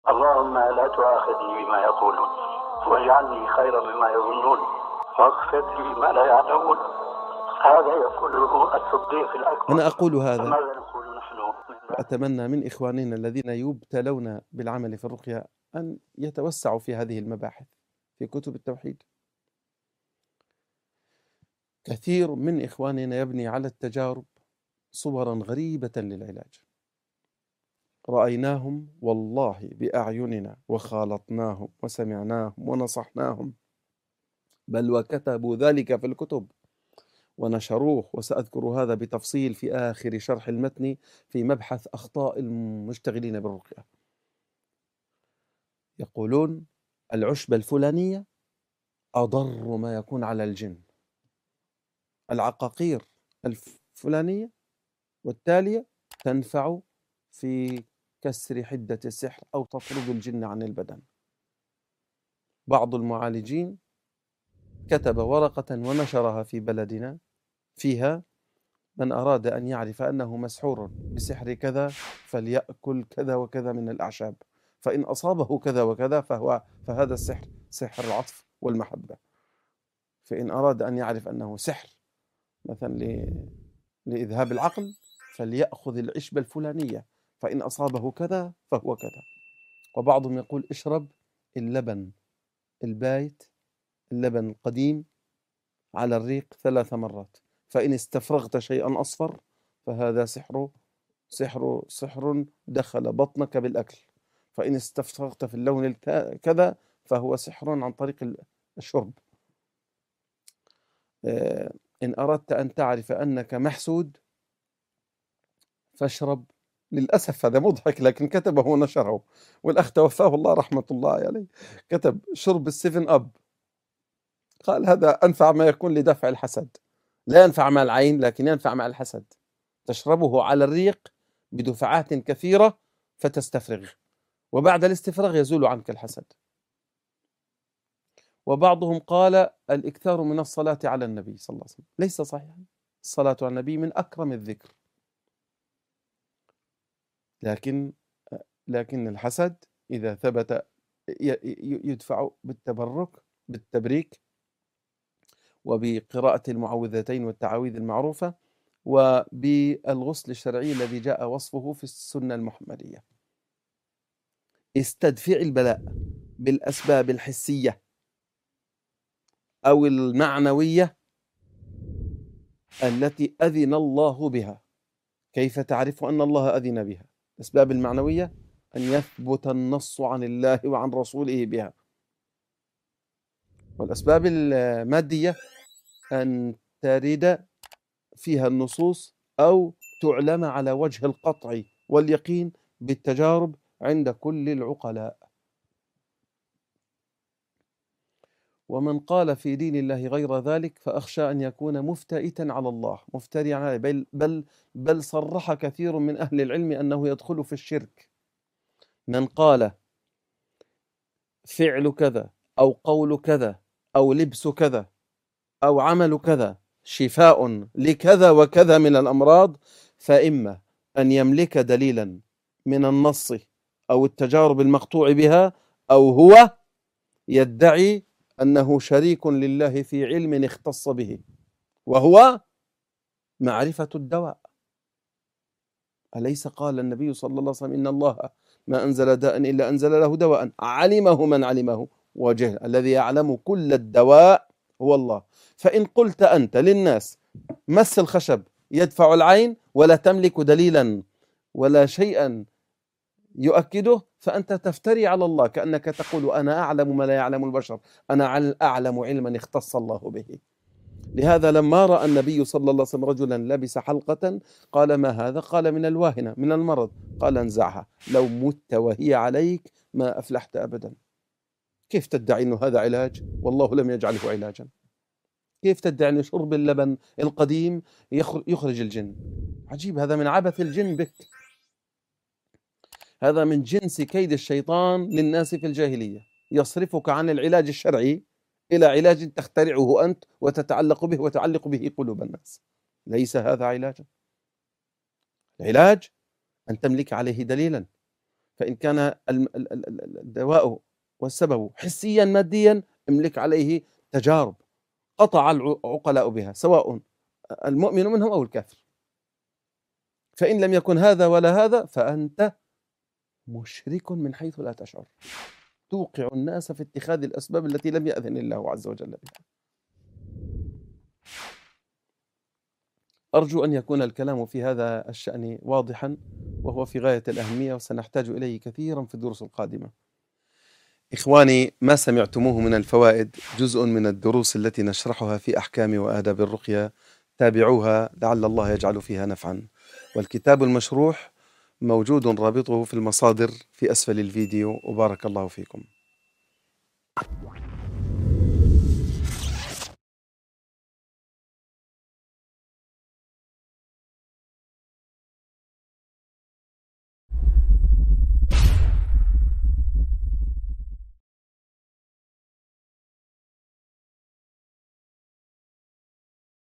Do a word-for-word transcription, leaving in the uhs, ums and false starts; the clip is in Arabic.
اللهم لا تؤاخذني بما يقولون واجعلني خيرا مما يظنون واغفر لي ما لا يعلمون. هذا يقوله الصديق الأكبر. أنا أقول هذا فماذا نقول نحن؟ وأتمنى من إخواننا الذين يبتلون بالعمل في الرقية أن يتوسعوا في هذه المباحث في كتب التوحيد. كثير من إخواننا يبني على التجارب صورا غريبة للعلاج، رأيناهم والله بأعيننا وخالطناهم وسمعناهم ونصحناهم، بل وكتبوا ذلك في الكتب ونشروه، وسأذكر هذا بتفصيل في آخر شرح المتن في مبحث أخطاء المشتغلين بالرقية. يقولون العشبة الفلانية أضر ما يكون على الجن، العقاقير الفلانية والتالية تنفع في كسر حدة السحر أو تطرد الجن عن البدن. بعض المعالجين كتب ورقة ونشرها في بلدنا فيها: من أراد أن يعرف أنه مسحور بسحر كذا فليأكل كذا وكذا من الأعشاب، فإن أصابه كذا وكذا فهو فهذا السحر سحر العطف والمحبة. فإن أراد أن يعرف أنه سحر مثلا لإذهاب العقل فليأخذ العشبة الفلانية، فإن أصابه كذا فهو كذا. وبعضهم يقول اشرب اللبن البايت، اللبن القديم على الريق ثلاث مرات، فإن استفرغت شيئا أصفر فهذا سحر سحر سحر دخل بطنك بالأكل، فإن استفرغت في اللون كذا فهو سحر عن طريق الشرب. إن أردت أن تعرف أنك محسود فاشرب، للأسف هذا مضحك لكن كتبه ونشره، والأخ توفاه الله رحمة الله عليه كتب شرب السيفن أب، قال هذا أنفع ما يكون لدفع الحسد، لا ينفع مع العين لكن ينفع مع الحسد، تشربه على الريق بدفعات كثيرة فتستفرغ، وبعد الاستفراغ يزول عنك الحسد. وبعضهم قال الإكثار من الصلاة على النبي صلى الله عليه وسلم، ليس صحيحا، الصلاة على النبي من أكرم الذكر، لكن لكن الحسد إذا ثبت يدفع بالتبرك بالتبريك وبقراءة المعوذتين والتعاويذ المعروفة وبالغسل الشرعي الذي جاء وصفه في السنة المحمدية. استدفع البلاء بالأسباب الحسية أو المعنوية التي أذن الله بها. كيف تعرف أن الله أذن بها؟ الأسباب المعنوية أن يثبت النص عن الله وعن رسوله بها، والأسباب المادية أن ترد فيها النصوص أو تعلم على وجه القطع واليقين بالتجارب عند كل العقلاء. ومن قال في دين الله غير ذلك فأخشى أن يكون مفتئتا على الله، مفتريا عليه، بل, بل, بل صرح كثير من أهل العلم أنه يدخل في الشرك. من قال فعل كذا أو قول كذا أو لبس كذا أو عمل كذا شفاء لكذا وكذا من الأمراض، فإما أن يملك دليلا من النص أو التجارب المقطوع بها، أو هو يدعي أنه شريك لله في علم اختص به، وهو معرفة الدواء. أليس قال النبي صلى الله عليه وسلم إن الله ما أنزل داء إلا أنزل له دواء علمه من علمه وجهل، الذي يعلم كل الدواء هو الله. فإن قلت أنت للناس مس الخشب يدفع العين ولا تملك دليلا ولا شيئا يؤكده، فأنت تفتري على الله، كأنك تقول أنا أعلم ما لا يعلم البشر، أنا أعلم علما اختص الله به. لهذا لما رأى النبي صلى الله عليه وسلم رجلا لبس حلقة قال ما هذا؟ قال من الواهنة، من المرض. قال انزعها، لو مت وهي عليك ما أفلحت أبدا. كيف تدعي أنه هذا علاج والله لم يجعله علاجا؟ كيف تدعي أن شرب اللبن القديم يخرج الجن؟ عجيب، هذا من عبث الجن بك، هذا من جنس كيد الشيطان للناس في الجاهلية، يصرفك عن العلاج الشرعي إلى علاج تخترعه أنت وتتعلق به وتعلق به قلوب الناس. ليس هذا علاجا. العلاج أن تملك عليه دليلا، فإن كان الدواء والسبب حسيا ماديا املك عليه تجارب قطع العقلاء بها سواء المؤمن منهم أو الكافر. فإن لم يكن هذا ولا هذا فأنت مشرك من حيث لا تشعر، توقع الناس في اتخاذ الأسباب التي لم يأذن الله عز وجل بها. أرجو أن يكون الكلام في هذا الشأن واضحا، وهو في غاية الأهمية، وسنحتاج إليه كثيرا في الدروس القادمة. إخواني، ما سمعتموه من الفوائد جزء من الدروس التي نشرحها في أحكام وآداب الرقية، تابعوها لعل الله يجعل فيها نفعا. والكتاب المشروح موجود رابطه في المصادر في أسفل الفيديو، وبارك الله فيكم.